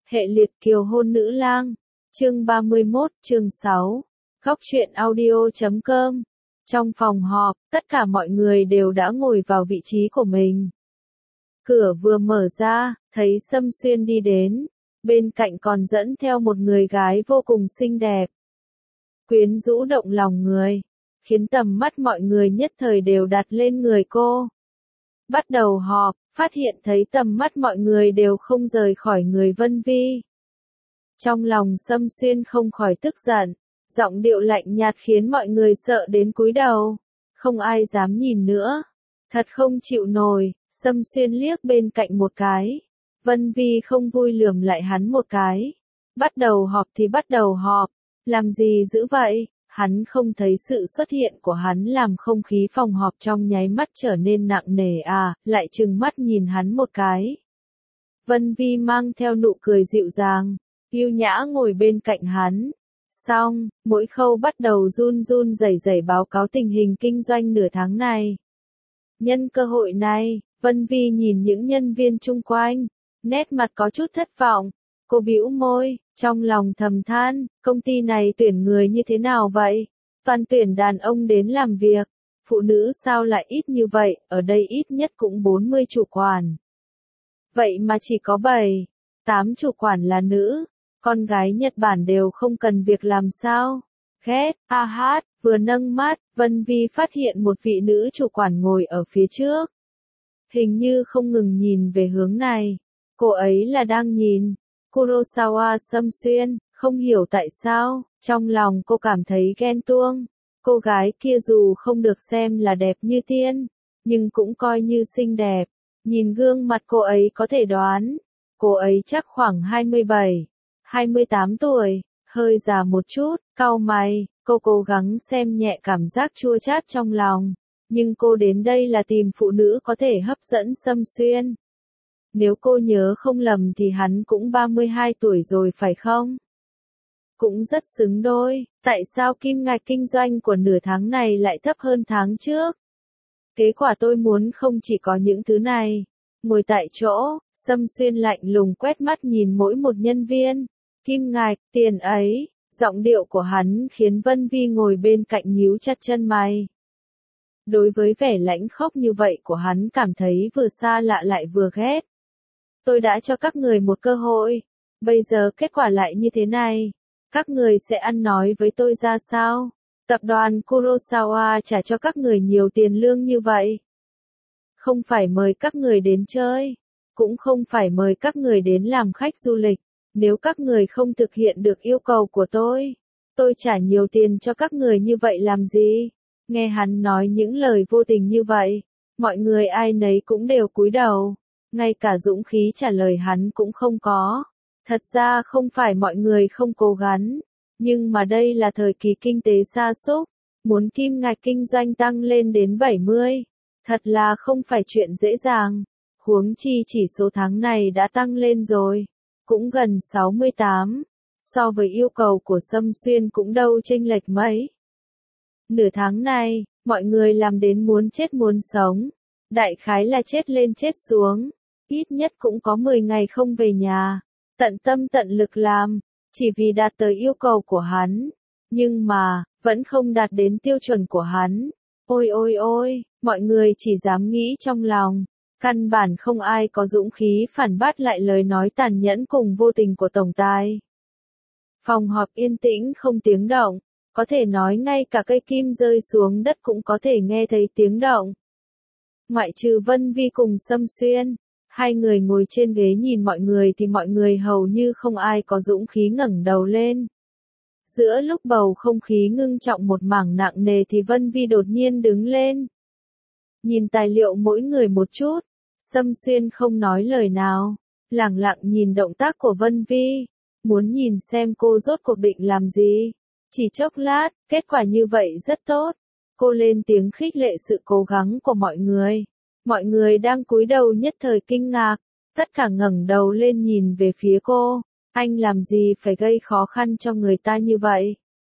Hệ liệt kiều hôn nữ lang. Chương 31, chương 6. Góc truyện audio.com. Trong phòng họp, tất cả mọi người đều đã ngồi vào vị trí của mình. Cửa vừa mở ra, thấy Sâm Xuyên đi đến, bên cạnh còn dẫn theo một người gái vô cùng xinh đẹp. Quyến rũ động lòng người, khiến tầm mắt mọi người nhất thời đều đặt lên người cô. Bắt đầu họp, phát hiện thấy tầm mắt mọi người đều không rời khỏi người Vân Vi. Trong lòng Sâm Xuyên không khỏi tức giận, giọng điệu lạnh nhạt khiến mọi người sợ đến cúi đầu, không ai dám nhìn nữa. Thật không chịu nổi, Sâm Xuyên liếc bên cạnh một cái. Vân Vi không vui lườm lại hắn một cái. Bắt đầu họp thì bắt đầu họp, làm gì dữ vậy? Hắn không thấy sự xuất hiện của hắn làm không khí phòng họp trong nháy mắt trở nên nặng nề à, lại trừng mắt nhìn hắn một cái. Vân Vi mang theo nụ cười dịu dàng, yêu nhã ngồi bên cạnh hắn. Xong, mỗi khâu bắt đầu run run rẩy rẩy báo cáo tình hình kinh doanh nửa tháng này. Nhân cơ hội này, Vân Vi nhìn những nhân viên chung quanh, nét mặt có chút thất vọng. Cô bĩu môi, trong lòng thầm than, công ty này tuyển người như thế nào vậy? Toàn tuyển đàn ông đến làm việc, phụ nữ sao lại ít như vậy, ở đây ít nhất cũng 40 chủ quản. Vậy mà chỉ có 7, 8 chủ quản là nữ, con gái Nhật Bản đều không cần việc làm sao? Ghét, a hát, vừa nâng mắt, Vân Vi phát hiện một vị nữ chủ quản ngồi ở phía trước. Hình như không ngừng nhìn về hướng này, cô ấy là đang nhìn Kurosawa Sâm Xuyên, không hiểu tại sao, trong lòng cô cảm thấy ghen tuông. Cô gái kia dù không được xem là đẹp như tiên, nhưng cũng coi như xinh đẹp. Nhìn gương mặt cô ấy có thể đoán, cô ấy chắc khoảng 27, 28 tuổi, hơi già một chút, cau mày, cô cố gắng xem nhẹ cảm giác chua chát trong lòng. Nhưng cô đến đây là tìm phụ nữ có thể hấp dẫn Sâm Xuyên. Nếu cô nhớ không lầm thì hắn cũng 32 tuổi rồi phải không? Cũng rất xứng đôi, tại sao kim ngạch kinh doanh của nửa tháng này lại thấp hơn tháng trước? Kết quả tôi muốn không chỉ có những thứ này. Ngồi tại chỗ, Sâm Xuyên lạnh lùng quét mắt nhìn mỗi một nhân viên. Kim ngạch, tiền ấy, giọng điệu của hắn khiến Vân Vi ngồi bên cạnh nhíu chặt chân mày. Đối với vẻ lãnh khốc như vậy của hắn cảm thấy vừa xa lạ lại vừa ghét. Tôi đã cho các người một cơ hội, bây giờ kết quả lại như thế này. Các người sẽ ăn nói với tôi ra sao? Tập đoàn Kurosawa trả cho các người nhiều tiền lương như vậy. Không phải mời các người đến chơi, cũng không phải mời các người đến làm khách du lịch. Nếu các người không thực hiện được yêu cầu của tôi trả nhiều tiền cho các người như vậy làm gì? Nghe hắn nói những lời vô tình như vậy, mọi người ai nấy cũng đều cúi đầu. Ngay cả dũng khí trả lời hắn cũng không có. Thật ra không phải mọi người không cố gắng, nhưng mà đây là thời kỳ kinh tế sa sút, muốn kim ngạch kinh doanh tăng lên đến 70, thật là không phải chuyện dễ dàng. Huống chi chỉ số tháng này đã tăng lên rồi, cũng gần 68, so với yêu cầu của Sâm Xuyên cũng đâu chênh lệch mấy. Nửa tháng này, mọi người làm đến muốn chết muốn sống, đại khái là chết lên chết xuống. Ít nhất cũng có 10 ngày không về nhà, tận tâm tận lực làm, chỉ vì đạt tới yêu cầu của hắn. Nhưng mà, vẫn không đạt đến tiêu chuẩn của hắn. Ôi ôi ôi, mọi người chỉ dám nghĩ trong lòng. Căn bản không ai có dũng khí phản bác lại lời nói tàn nhẫn cùng vô tình của tổng tài. Phòng họp yên tĩnh không tiếng động, có thể nói ngay cả cây kim rơi xuống đất cũng có thể nghe thấy tiếng động. Ngoại trừ Vân Vi cùng Sâm Xuyên. Hai người ngồi trên ghế nhìn mọi người thì mọi người hầu như không ai có dũng khí ngẩng đầu lên. Giữa lúc bầu không khí ngưng trọng một mảng nặng nề thì Vân Vi đột nhiên đứng lên. Nhìn tài liệu mỗi người một chút, Sâm Xuyên không nói lời nào, lẳng lặng nhìn động tác của Vân Vi, muốn nhìn xem cô rốt cuộc định làm gì. Chỉ chốc lát, kết quả như vậy rất tốt. Cô lên tiếng khích lệ sự cố gắng của mọi người. Mọi người đang cúi đầu nhất thời kinh ngạc, tất cả ngẩng đầu lên nhìn về phía cô. Anh làm gì phải gây khó khăn cho người ta như vậy?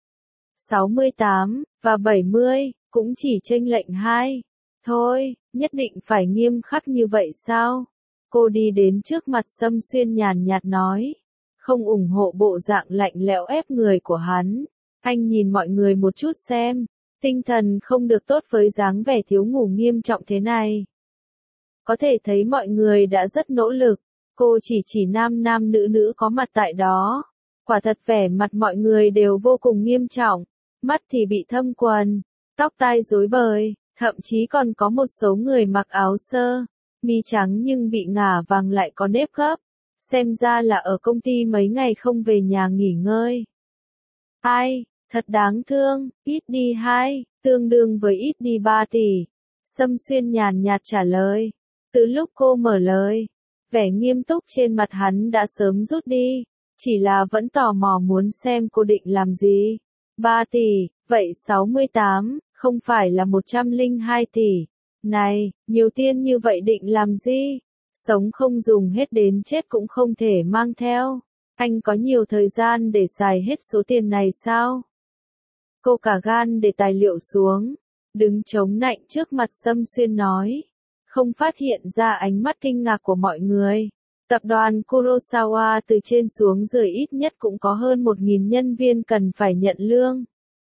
68 và 70, cũng chỉ chênh lệch 2. Thôi, nhất định phải nghiêm khắc như vậy sao? Cô đi đến trước mặt Sâm Xuyên nhàn nhạt nói. không ủng hộ bộ dạng lạnh lẽo ép người của hắn. Anh nhìn mọi người một chút xem, tinh thần không được tốt với dáng vẻ thiếu ngủ nghiêm trọng thế này. Có thể thấy mọi người đã rất nỗ lực, cô chỉ nam nam nữ nữ có mặt tại đó. Quả thật vẻ mặt mọi người đều vô cùng nghiêm trọng, mắt thì bị thâm quần, tóc tai rối bời, thậm chí còn có một số người mặc áo sơ, mi trắng nhưng bị ngả vàng lại có nếp gấp, xem ra là ở công ty mấy ngày không về nhà nghỉ ngơi. Ai, thật đáng thương, ít đi 2, tương đương với ít đi 3 tỷ. Sâm Xuyên nhàn nhạt trả lời. Từ lúc cô mở lời, vẻ nghiêm túc trên mặt hắn đã sớm rút đi, chỉ là vẫn tò mò muốn xem cô định làm gì. 3 tỷ, vậy 68, không phải là 102 tỷ. Này, nhiều tiền như vậy định làm gì? Sống không dùng hết đến chết cũng không thể mang theo. Anh có nhiều thời gian để xài hết số tiền này sao? Cô cả gan để tài liệu xuống, đứng chống nạnh trước mặt Sâm Xuyên nói. Không phát hiện ra ánh mắt kinh ngạc của mọi người. Tập đoàn Kurosawa từ trên xuống dưới ít nhất cũng có hơn 1.000 nhân viên cần phải nhận lương.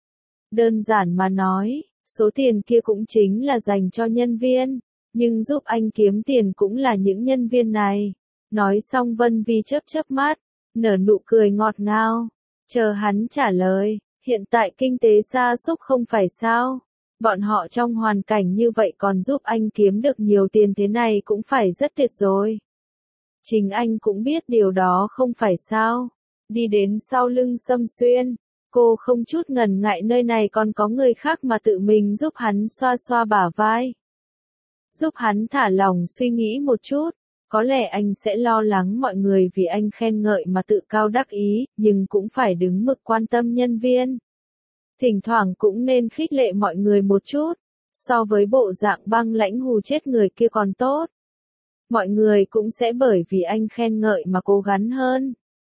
Đơn giản mà nói, số tiền kia cũng chính là dành cho nhân viên, nhưng giúp anh kiếm tiền cũng là những nhân viên này. Nói xong Vân Vi chớp mắt, nở nụ cười ngọt ngào, chờ hắn trả lời, hiện tại kinh tế sa sút không phải sao? Bọn họ trong hoàn cảnh như vậy còn giúp anh kiếm được nhiều tiền thế này cũng phải rất tuyệt rồi. Chính anh cũng biết điều đó không phải sao. Đi đến sau lưng Sâm Xuyên, cô không chút ngần ngại nơi này còn có người khác mà tự mình giúp hắn xoa xoa bả vai. Giúp hắn thả lòng suy nghĩ một chút, có lẽ anh sẽ lo lắng mọi người vì anh khen ngợi mà tự cao đắc ý, nhưng cũng phải đứng mực quan tâm nhân viên. Thỉnh thoảng cũng nên khích lệ mọi người một chút, so với bộ dạng băng lãnh hù chết người kia còn tốt. Mọi người cũng sẽ bởi vì anh khen ngợi mà cố gắng hơn.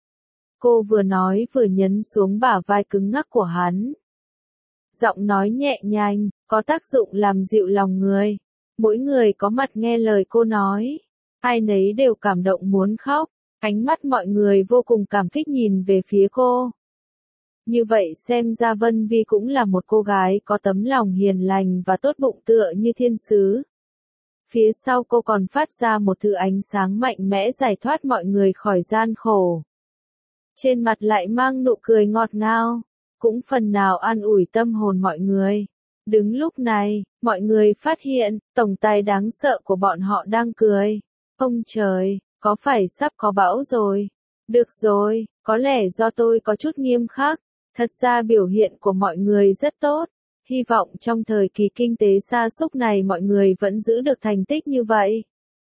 Cô vừa nói vừa nhấn xuống bả vai cứng ngắc của hắn. Giọng nói nhẹ nhàng, có tác dụng làm dịu lòng người. Mỗi người có mặt nghe lời cô nói, ai nấy đều cảm động muốn khóc, ánh mắt mọi người vô cùng cảm kích nhìn về phía cô. Như vậy xem ra Vân Vi cũng là một cô gái có tấm lòng hiền lành và tốt bụng tựa như thiên sứ. Phía sau cô còn phát ra một thứ ánh sáng mạnh mẽ giải thoát mọi người khỏi gian khổ. Trên mặt lại mang nụ cười ngọt ngào, cũng phần nào an ủi tâm hồn mọi người. Đứng lúc này, mọi người phát hiện, tổng tài đáng sợ của bọn họ đang cười. Ông trời, có phải sắp có bão rồi? Được rồi, có lẽ do tôi có chút nghiêm khắc. Thật ra biểu hiện của mọi người rất tốt. Hy vọng trong thời kỳ kinh tế sa sút này mọi người vẫn giữ được thành tích như vậy.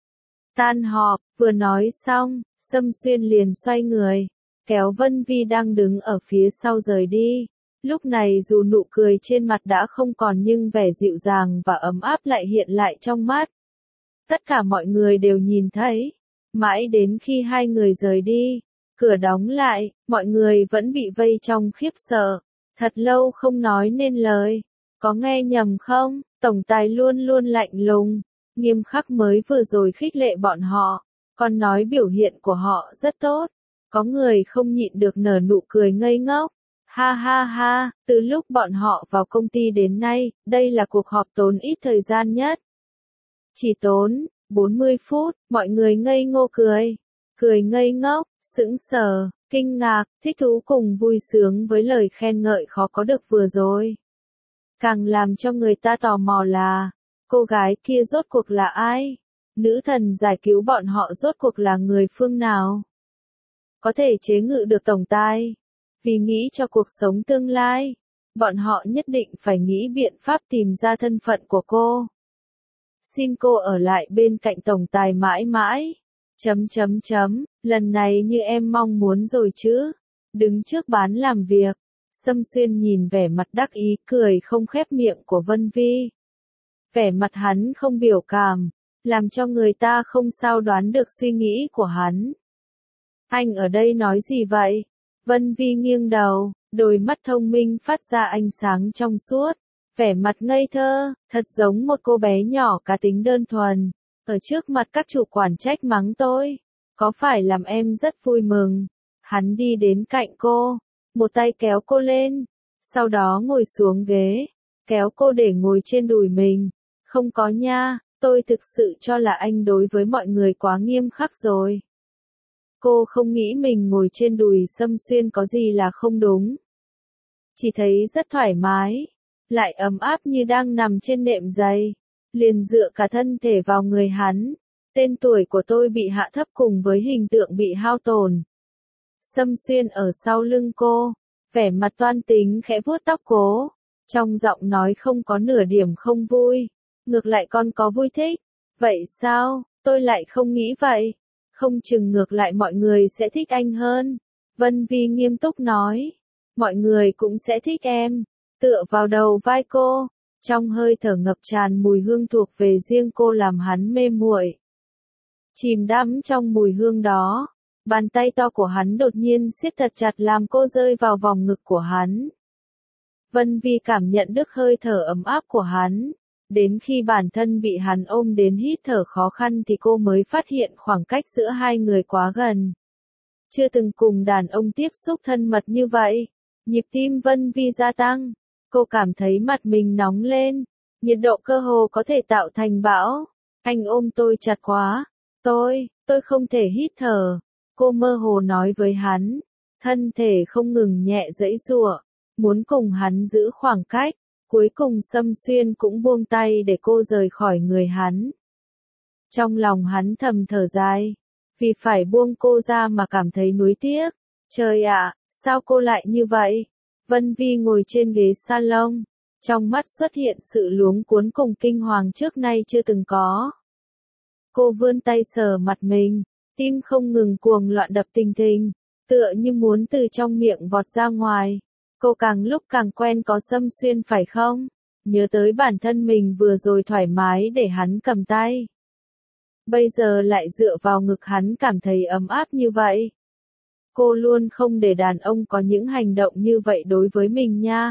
Tan họp, vừa nói xong, Sâm Xuyên liền xoay người, kéo Vân Vi đang đứng ở phía sau rời đi. Lúc này dù nụ cười trên mặt đã không còn nhưng vẻ dịu dàng và ấm áp lại hiện lại trong mắt. Tất cả mọi người đều nhìn thấy. Mãi đến khi hai người rời đi, cửa đóng lại, mọi người vẫn bị vây trong khiếp sợ. Thật lâu không nói nên lời. Có nghe nhầm không? Tổng tài luôn luôn lạnh lùng, nghiêm khắc mới vừa rồi khích lệ bọn họ, còn nói biểu hiện của họ rất tốt. Có người không nhịn được nở nụ cười ngây ngốc. Ha ha ha, từ lúc bọn họ vào công ty đến nay, đây là cuộc họp tốn ít thời gian nhất. Chỉ tốn 40 phút, mọi người ngây ngô cười. Cười ngây ngốc, sững sờ, kinh ngạc, thích thú cùng vui sướng với lời khen ngợi khó có được vừa rồi. Càng làm cho người ta tò mò là, cô gái kia rốt cuộc là ai? Nữ thần giải cứu bọn họ rốt cuộc là người phương nào? Có thể chế ngự được tổng tài. Vì nghĩ cho cuộc sống tương lai, bọn họ nhất định phải nghĩ biện pháp tìm ra thân phận của cô. Xin cô ở lại bên cạnh tổng tài mãi mãi. Lần này như em mong muốn rồi chứ. Đứng trước bàn làm việc, Sâm Xuyên nhìn vẻ mặt đắc ý cười không khép miệng của Vân Vi. Vẻ mặt hắn không biểu cảm, làm cho người ta không sao đoán được suy nghĩ của hắn. Anh ở đây nói gì vậy? Vân Vi nghiêng đầu, đôi mắt thông minh phát ra ánh sáng trong suốt, vẻ mặt ngây thơ, thật giống một cô bé nhỏ cá tính đơn thuần. Ở trước mặt các chủ quản trách mắng tôi, có phải làm em rất vui mừng? Hắn đi đến cạnh cô, một tay kéo cô lên, sau đó ngồi xuống ghế, kéo cô để ngồi trên đùi mình. Không có nha, tôi thực sự cho là anh đối với mọi người quá nghiêm khắc rồi. Cô không nghĩ mình ngồi trên đùi Sâm Xuyên có gì là không đúng. Chỉ thấy rất thoải mái, lại ấm áp như đang nằm trên nệm giày, liền dựa cả thân thể vào người hắn. Tên tuổi của tôi bị hạ thấp cùng với hình tượng bị hao tổn. Sâm Xuyên ở sau lưng cô, vẻ mặt toan tính khẽ vuốt tóc cô, trong giọng nói không có nửa điểm không vui, ngược lại còn có vui thích. Vậy sao, tôi lại không nghĩ vậy, không chừng ngược lại mọi người sẽ thích anh hơn. Vân Vi nghiêm túc nói, mọi người cũng sẽ thích em, tựa vào đầu vai cô, trong hơi thở ngập tràn mùi hương thuộc về riêng cô làm hắn mê muội. Chìm đắm trong mùi hương đó, bàn tay to của hắn đột nhiên siết thật chặt làm cô rơi vào vòng ngực của hắn. Vân Vi cảm nhận được hơi thở ấm áp của hắn, đến khi bản thân bị hắn ôm đến hít thở khó khăn thì cô mới phát hiện khoảng cách giữa hai người quá gần. Chưa từng cùng đàn ông tiếp xúc thân mật như vậy, nhịp tim Vân Vi gia tăng, cô cảm thấy mặt mình nóng lên, nhiệt độ cơ hồ có thể tạo thành bão. Anh ôm tôi chặt quá, tôi không thể hít thở, cô mơ hồ nói với hắn, thân thể không ngừng nhẹ giãy giụa, muốn cùng hắn giữ khoảng cách, cuối cùng Sâm Xuyên cũng buông tay để cô rời khỏi người hắn. Trong lòng hắn thầm thở dài, vì phải buông cô ra mà cảm thấy nuối tiếc. Trời ạ, sao cô lại như vậy? Vân Vi ngồi trên ghế salon, trong mắt xuất hiện sự luống cuống cùng kinh hoàng trước nay chưa từng có. Cô vươn tay sờ mặt mình, tim không ngừng cuồng loạn đập thình thình, tựa như muốn từ trong miệng vọt ra ngoài. Cô càng lúc càng quen có Sâm Xuyên phải không? Nhớ tới bản thân mình vừa rồi thoải mái để hắn cầm tay. Bây giờ lại dựa vào ngực hắn cảm thấy ấm áp như vậy. Cô luôn không để đàn ông có những hành động như vậy đối với mình nha.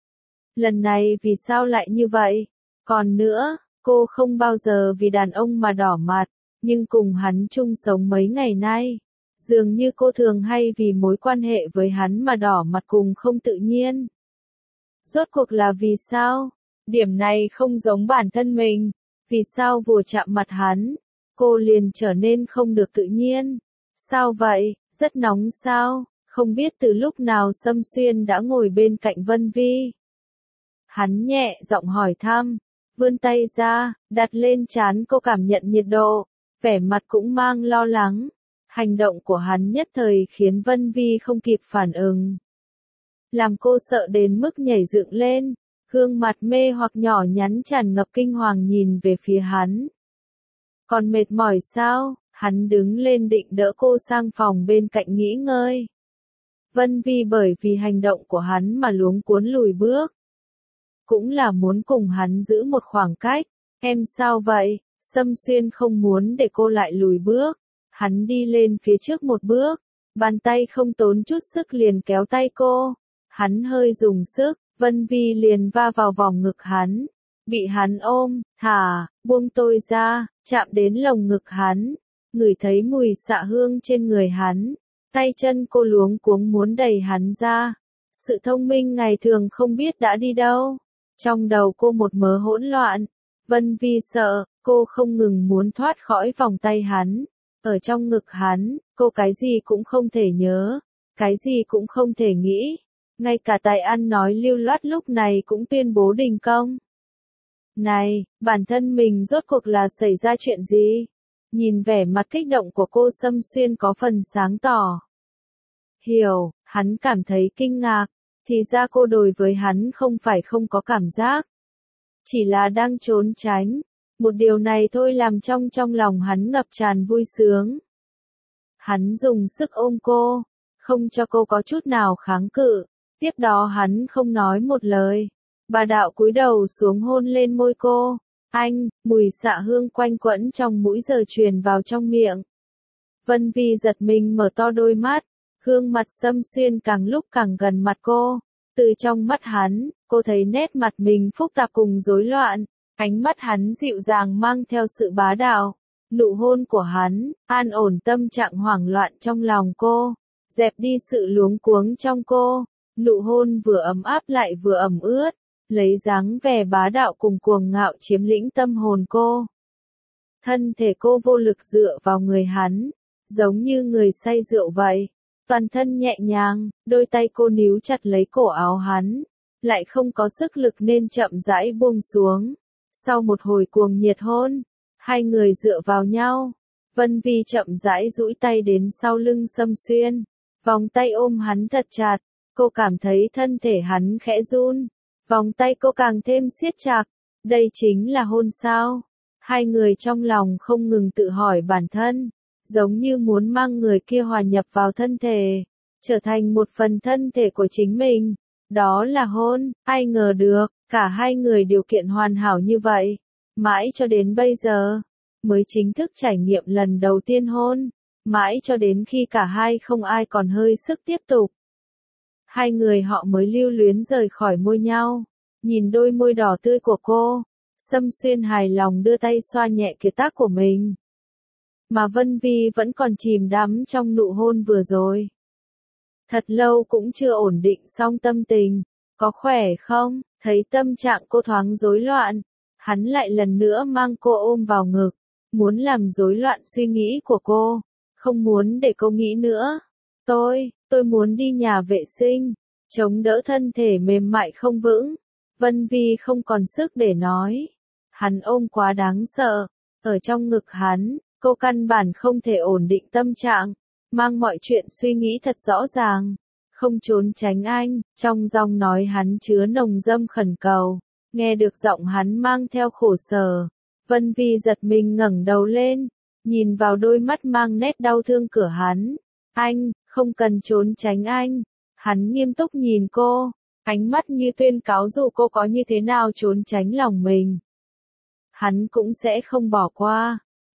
Lần này vì sao lại như vậy? Còn nữa, cô không bao giờ vì đàn ông mà đỏ mặt, nhưng cùng hắn chung sống mấy ngày nay, dường như cô thường hay vì mối quan hệ với hắn mà đỏ mặt cùng không tự nhiên. Rốt cuộc là vì sao? Điểm này không giống bản thân mình, vì sao vừa chạm mặt hắn, cô liền trở nên không được tự nhiên? Sao vậy, rất nóng sao? Không biết từ lúc nào Sâm Xuyên đã ngồi bên cạnh Vân Vi. Hắn nhẹ giọng hỏi thăm, vươn tay ra, đặt lên trán cô cảm nhận nhiệt độ, vẻ mặt cũng mang lo lắng. Hành động của hắn nhất thời khiến Vân Vi không kịp phản ứng, làm cô sợ đến mức nhảy dựng lên, gương mặt mê hoặc nhỏ nhắn tràn ngập kinh hoàng nhìn về phía hắn. Còn mệt mỏi sao? Hắn đứng lên định đỡ cô sang phòng bên cạnh nghỉ ngơi. Vân Vi bởi vì hành động của hắn mà luống cuống lùi bước. Cũng là muốn cùng hắn giữ một khoảng cách. Em sao vậy? Sâm Xuyên không muốn để cô lại lùi bước. Hắn đi lên phía trước một bước. Bàn tay không tốn chút sức liền kéo tay cô. Hắn hơi dùng sức, Vân Vi liền va vào vòng ngực hắn. Bị hắn ôm, thả, buông tôi ra, chạm đến lồng ngực hắn. Ngửi thấy mùi xạ hương trên người hắn. Tay chân cô luống cuống muốn đẩy hắn ra. Sự thông minh ngày thường không biết đã đi đâu. Trong đầu cô một mớ hỗn loạn. Vân Vi sợ, cô không ngừng muốn thoát khỏi vòng tay hắn. Ở trong ngực hắn, cô cái gì cũng không thể nhớ. Cái gì cũng không thể nghĩ. Ngay cả tài ăn nói lưu loát lúc này cũng tuyên bố đình công. Này, bản thân mình rốt cuộc là xảy ra chuyện gì? Nhìn vẻ mặt kích động của cô Sâm Xuyên có phần sáng tỏ. Hiểu, hắn cảm thấy kinh ngạc, thì ra cô đối với hắn không phải không có cảm giác. Chỉ là đang trốn tránh, một điều này thôi làm trong lòng hắn ngập tràn vui sướng. Hắn dùng sức ôm cô, không cho cô có chút nào kháng cự, tiếp đó hắn không nói một lời. Bà đạo cúi đầu xuống hôn lên môi cô. Anh, mùi xạ hương quanh quẩn trong mũi giờ truyền vào trong miệng. Vân Vi giật mình mở to đôi mắt, gương mặt Sâm Xuyên càng lúc càng gần mặt cô. Từ trong mắt hắn, cô thấy nét mặt mình phức tạp cùng rối loạn, ánh mắt hắn dịu dàng mang theo sự bá đạo. Nụ hôn của hắn, an ổn tâm trạng hoảng loạn trong lòng cô. dẹp đi sự luống cuống trong cô. Nụ hôn vừa ấm áp lại vừa ẩm ướt, lấy dáng vẻ bá đạo cùng cuồng ngạo chiếm lĩnh tâm hồn cô. Thân thể cô vô lực dựa vào người hắn, giống như người say rượu vậy. Toàn thân nhẹ nhàng, đôi tay cô níu chặt lấy cổ áo hắn, lại không có sức lực nên chậm rãi buông xuống. Sau một hồi cuồng nhiệt hôn, hai người dựa vào nhau. Vân Vi chậm rãi duỗi tay đến sau lưng Sâm Xuyên, vòng tay ôm hắn thật chặt. Cô cảm thấy thân thể hắn khẽ run, vòng tay cô càng thêm siết chặt. Đây chính là hôn sao? Hai người trong lòng không ngừng tự hỏi bản thân, giống như muốn mang người kia hòa nhập vào thân thể, trở thành một phần thân thể của chính mình. Đó là hôn, ai ngờ được, cả hai người điều kiện hoàn hảo như vậy, mãi cho đến bây giờ, mới chính thức trải nghiệm lần đầu tiên hôn, mãi cho đến khi cả hai không ai còn hơi sức tiếp tục. Hai người họ mới lưu luyến rời khỏi môi nhau, nhìn đôi môi đỏ tươi của cô, Sâm Xuyên hài lòng đưa tay xoa nhẹ kiệt tác của mình. Mà Vân Vi vẫn còn chìm đắm trong nụ hôn vừa rồi. Thật lâu cũng chưa ổn định xong tâm tình, có khỏe không? Thấy tâm trạng cô thoáng rối loạn, hắn lại lần nữa mang cô ôm vào ngực, muốn làm rối loạn suy nghĩ của cô, không muốn để cô nghĩ nữa. Tôi muốn đi nhà vệ sinh, chống đỡ thân thể mềm mại không vững. Vân Vi không còn sức để nói. Hắn ôm quá đáng sợ, ở trong ngực hắn, cô căn bản không thể ổn định tâm trạng, mang mọi chuyện suy nghĩ thật rõ ràng, không trốn tránh anh, trong giọng nói hắn chứa nồng dâm khẩn cầu, nghe được giọng hắn mang theo khổ sở. Vân Vi giật mình ngẩng đầu lên, nhìn vào đôi mắt mang nét đau thương của hắn. Anh, không cần trốn tránh anh. Hắn nghiêm túc nhìn cô, ánh mắt như tuyên cáo dù cô có như thế nào trốn tránh lòng mình, hắn cũng sẽ không bỏ qua.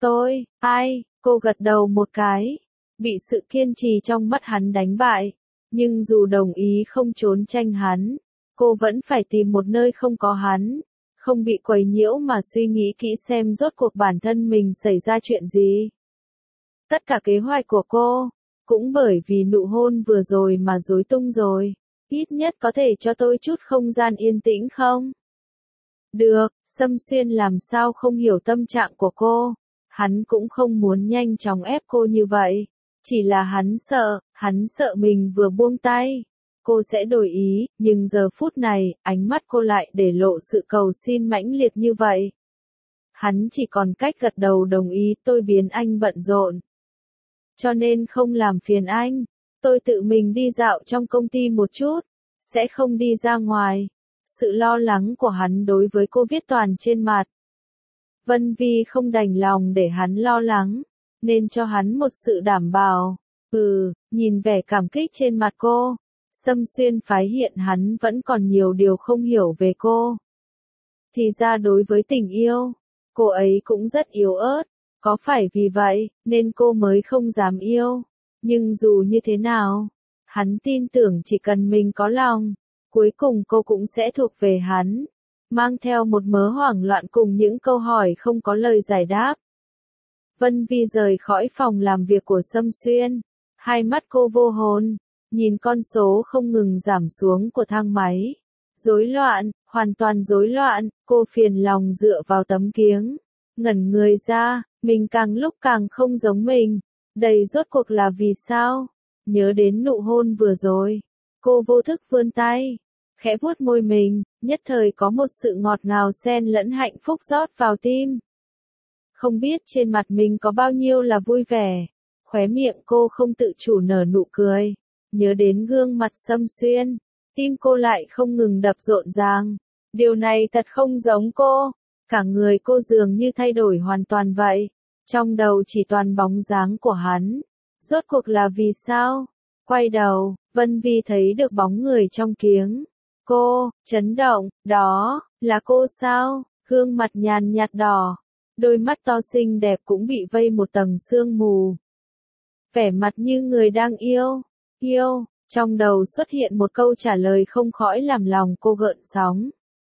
Cô gật đầu một cái, bị sự kiên trì trong mắt hắn đánh bại, nhưng dù đồng ý không trốn tranh hắn, cô vẫn phải tìm một nơi không có hắn, không bị quấy nhiễu mà suy nghĩ kỹ xem rốt cuộc bản thân mình xảy ra chuyện gì. Tất cả kế hoạch của cô, cũng bởi vì nụ hôn vừa rồi mà rối tung rồi, ít nhất có thể cho tôi chút không gian yên tĩnh không? Được, Sâm Xuyên làm sao không hiểu tâm trạng của cô, hắn cũng không muốn nhanh chóng ép cô như vậy, chỉ là hắn sợ mình vừa buông tay, cô sẽ đổi ý, nhưng giờ phút này, ánh mắt cô lại để lộ sự cầu xin mãnh liệt như vậy. Hắn chỉ còn cách gật đầu đồng ý. Tôi biến anh bận rộn, cho nên không làm phiền anh, tôi tự mình đi dạo trong công ty một chút, sẽ không đi ra ngoài. Sự lo lắng của hắn đối với cô viết toàn trên mặt. Vân Vi không đành lòng để hắn lo lắng, nên cho hắn một sự đảm bảo. Nhìn vẻ cảm kích trên mặt cô, Sâm Xuyên phái hiện hắn vẫn còn nhiều điều không hiểu về cô. Thì ra đối với tình yêu, cô ấy cũng rất yếu ớt, có phải vì vậy nên cô mới không dám yêu. Nhưng dù như thế nào, hắn tin tưởng chỉ cần mình có lòng, cuối cùng cô cũng sẽ thuộc về hắn. Mang theo một mớ hoảng loạn cùng những câu hỏi không có lời giải đáp, Vân Vi rời khỏi phòng làm việc của Sâm Xuyên. Hai mắt cô vô hồn, nhìn con số không ngừng giảm xuống của thang máy. Rối loạn, hoàn toàn rối loạn, cô phiền lòng dựa vào tấm kiếng. Ngẩn người ra, mình càng lúc càng không giống mình. Đây rốt cuộc là vì sao? Nhớ đến nụ hôn vừa rồi, cô vô thức vươn tay, khẽ vuốt môi mình, nhất thời có một sự ngọt ngào xen lẫn hạnh phúc rót vào tim. Không biết trên mặt mình có bao nhiêu là vui vẻ, khóe miệng cô không tự chủ nở nụ cười, nhớ đến gương mặt Sâm Xuyên, tim cô lại không ngừng đập rộn ràng. Điều này thật không giống cô, cả người cô dường như thay đổi hoàn toàn vậy, trong đầu chỉ toàn bóng dáng của hắn. Rốt cuộc là vì sao? Quay đầu, Vân Vi thấy được bóng người trong kiếng. Cô, chấn động, đó, là cô sao? Gương mặt nhàn nhạt đỏ, đôi mắt to xinh đẹp cũng bị vây một tầng sương mù. Vẻ mặt như người đang yêu, trong đầu xuất hiện một câu trả lời không khỏi làm lòng cô gợn sóng.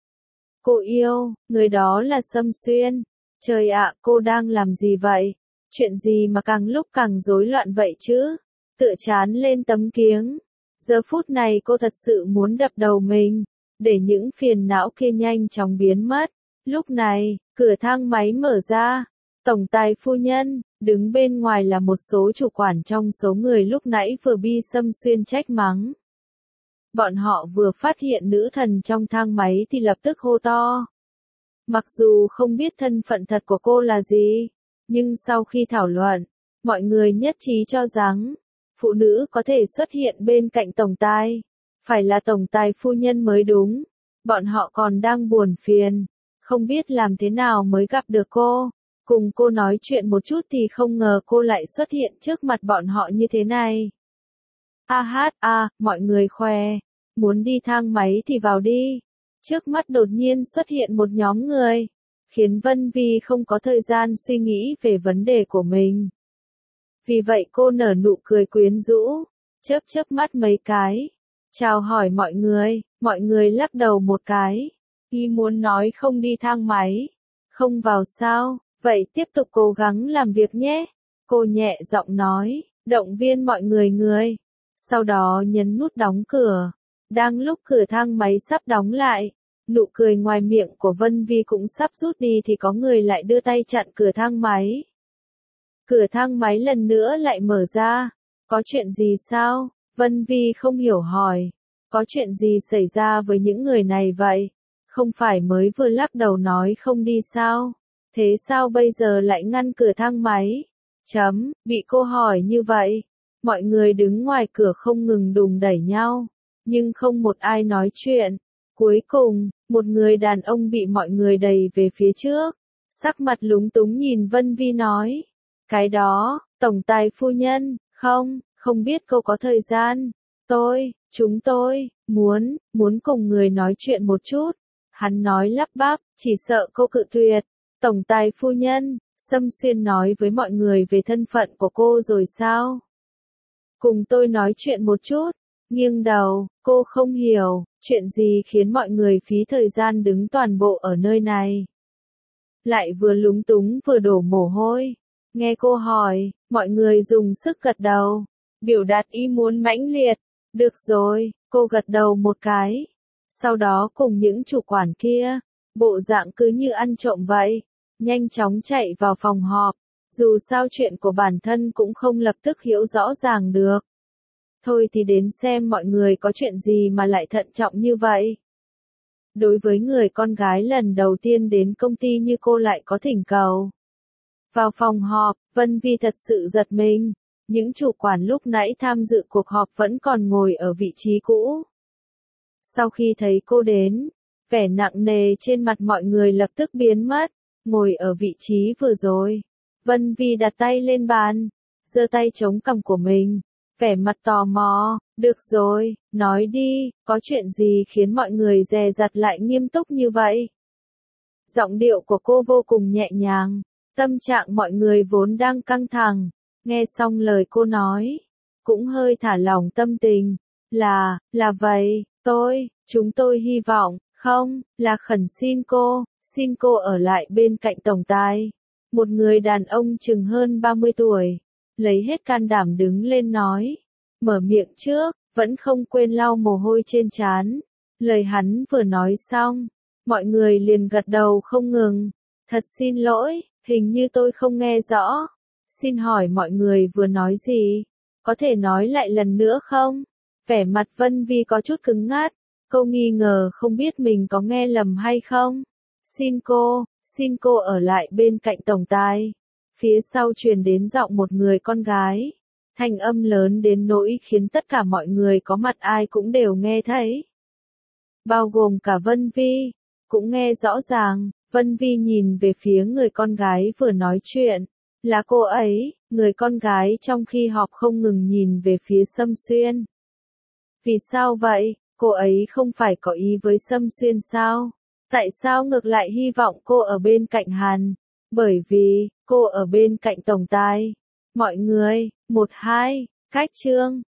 Cô yêu, người đó là Sâm Xuyên. Trời ạ, cô đang làm gì vậy? Chuyện gì mà càng lúc càng rối loạn vậy chứ? tựa chán lên tấm kiếng. Giờ phút này cô thật sự muốn đập đầu mình, để những phiền não kia nhanh chóng biến mất. Lúc này, cửa thang máy mở ra. Tổng tài phu nhân, đứng bên ngoài là một số chủ quản trong số người lúc nãy vừa bị Sâm Xuyên trách mắng. Bọn họ vừa phát hiện nữ thần trong thang máy thì lập tức hô to. Mặc dù không biết thân phận thật của cô là gì, nhưng sau khi thảo luận, mọi người nhất trí cho rằng, phụ nữ có thể xuất hiện bên cạnh tổng tài, phải là tổng tài phu nhân mới đúng. Bọn họ còn đang buồn phiền, không biết làm thế nào mới gặp được cô. Cùng cô nói chuyện một chút thì không ngờ cô lại xuất hiện trước mặt bọn họ như thế này. Mọi người khoe, muốn đi thang máy thì vào đi. Trước mắt đột nhiên xuất hiện một nhóm người, khiến Vân Vi không có thời gian suy nghĩ về vấn đề của mình. Vì vậy cô nở nụ cười quyến rũ, chớp mắt mấy cái, chào hỏi mọi người lắc đầu một cái. Y muốn nói không đi thang máy, không vào sao, vậy tiếp tục cố gắng làm việc nhé. Cô nhẹ giọng nói, động viên mọi người. Sau đó nhấn nút đóng cửa. Đang lúc cửa thang máy sắp đóng lại, nụ cười ngoài miệng của Vân Vi cũng sắp rút đi thì có người lại đưa tay chặn cửa thang máy. Cửa thang máy lần nữa lại mở ra. Có chuyện gì sao? Vân Vi không hiểu hỏi. Có chuyện gì xảy ra với những người này vậy? Không phải mới vừa lắc đầu nói không đi sao? Thế sao bây giờ lại ngăn cửa thang máy? Bị cô hỏi như vậy. Mọi người đứng ngoài cửa không ngừng đùng đẩy nhau, nhưng không một ai nói chuyện. Cuối cùng, một người đàn ông bị mọi người đẩy về phía trước. Sắc mặt lúng túng nhìn Vân Vi nói. Cái đó, tổng tài phu nhân, không biết cô có thời gian. Chúng tôi, muốn cùng người nói chuyện một chút. Hắn nói lắp bắp, chỉ sợ cô cự tuyệt. Tổng tài phu nhân, Sâm Xuyên nói với mọi người về thân phận của cô rồi sao? Cùng tôi nói chuyện một chút. Nghiêng đầu, cô không hiểu, chuyện gì khiến mọi người phí thời gian đứng toàn bộ ở nơi này. Lại vừa lúng túng vừa đổ mồ hôi. Nghe cô hỏi, mọi người dùng sức gật đầu, biểu đạt ý muốn mãnh liệt. Được rồi, cô gật đầu một cái. Sau đó cùng những chủ quản kia, bộ dạng cứ như ăn trộm vậy, nhanh chóng chạy vào phòng họp. Dù sao chuyện của bản thân cũng không lập tức hiểu rõ ràng được. Thôi thì đến xem mọi người có chuyện gì mà lại thận trọng như vậy. Đối với người con gái lần đầu tiên đến công ty như cô lại có thỉnh cầu. Vào phòng họp, Vân Vi thật sự giật mình. Những chủ quản lúc nãy tham dự cuộc họp vẫn còn ngồi ở vị trí cũ. Sau khi thấy cô đến, vẻ nặng nề trên mặt mọi người lập tức biến mất. Ngồi ở vị trí vừa rồi, Vân Vi đặt tay lên bàn, giơ tay chống cằm của mình, vẻ mặt tò mò. Được rồi, nói đi, có chuyện gì khiến mọi người dè dặt lại nghiêm túc như vậy? Giọng điệu của cô vô cùng nhẹ nhàng, tâm trạng mọi người vốn đang căng thẳng, nghe xong lời cô nói, cũng hơi thả lỏng tâm tình. Là vậy, chúng tôi hy vọng, là khẩn xin cô ở lại bên cạnh tổng tài. Một người đàn ông chừng hơn 30 tuổi, lấy hết can đảm đứng lên nói, mở miệng trước, vẫn không quên lau mồ hôi trên trán. Lời hắn vừa nói xong, mọi người liền gật đầu không ngừng. Thật xin lỗi, hình như tôi không nghe rõ. Xin hỏi mọi người vừa nói gì? Có thể nói lại lần nữa không? Vẻ mặt Vân Vi có chút cứng ngắt, cô nghi ngờ không biết mình có nghe lầm hay không. Xin cô ở lại bên cạnh tổng tài. Phía sau truyền đến giọng một người con gái. Thanh âm lớn đến nỗi khiến tất cả mọi người có mặt ai cũng đều nghe thấy. Bao gồm cả Vân Vi, cũng nghe rõ ràng. Vân Vi nhìn về phía người con gái vừa nói chuyện. Là cô ấy, người con gái trong khi họp không ngừng nhìn về phía Sâm Xuyên. Vì sao vậy, cô ấy không phải có ý với Sâm Xuyên sao? Tại sao ngược lại hy vọng cô ở bên cạnh hắn? Bởi vì, cô ở bên cạnh tổng tài. Mọi người, cách chương.